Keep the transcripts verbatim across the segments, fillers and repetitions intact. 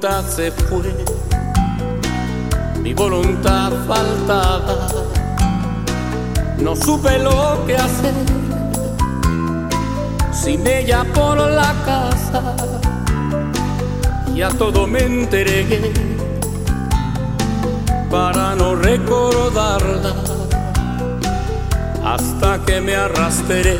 voluntad se fue, mi voluntad faltaba. No supe lo que hacer, sin ella por la casa, y a todo me entregué para no recordarla, hasta que me arrastré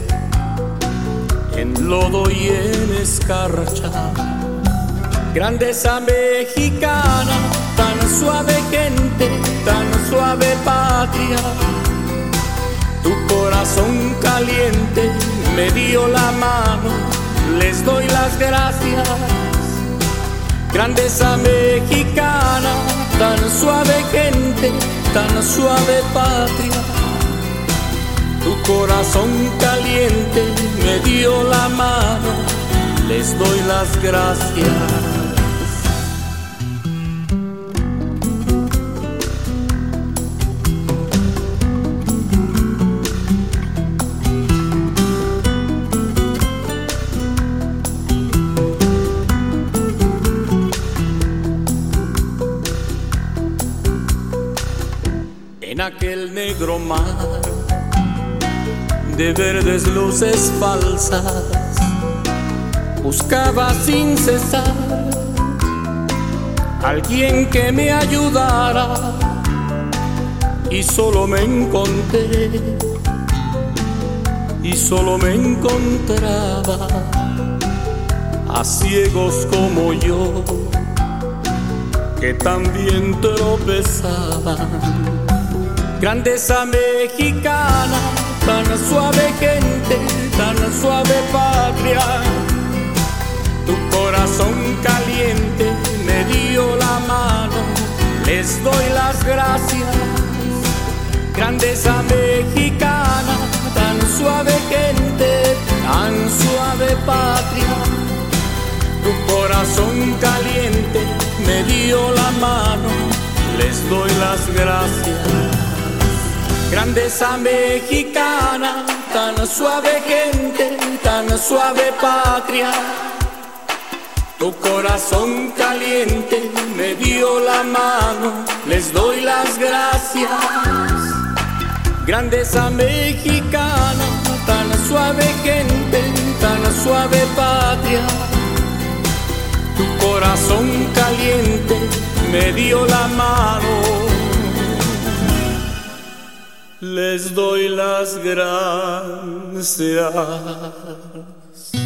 en lodo y en escarcha. Grandeza mexicana, tan suave gente, tan suave patria. Tu corazón caliente me dio la mano, les doy las gracias. Grandeza mexicana, tan suave gente, tan suave patria. Tu corazón caliente me dio la mano, les doy las gracias. En aquel negro mar de verdes luces falsas, buscaba sin cesar alguien que me ayudara, y solo me encontré, y solo me encontraba a ciegos como yo, que también tropezaban. Grandeza mexicana, tan suave gente, tan suave patria. Tu corazón caliente me dio la mano, les doy las gracias. Grandeza mexicana, tan suave gente, tan suave patria. Tu corazón caliente me dio la mano, les doy las gracias. Grandeza mexicana, tan suave gente, tan suave patria. Tu corazón caliente me dio la mano, les doy las gracias. Grandeza mexicana, tan suave gente, tan suave patria. Tu corazón caliente me dio la mano, les doy las gracias.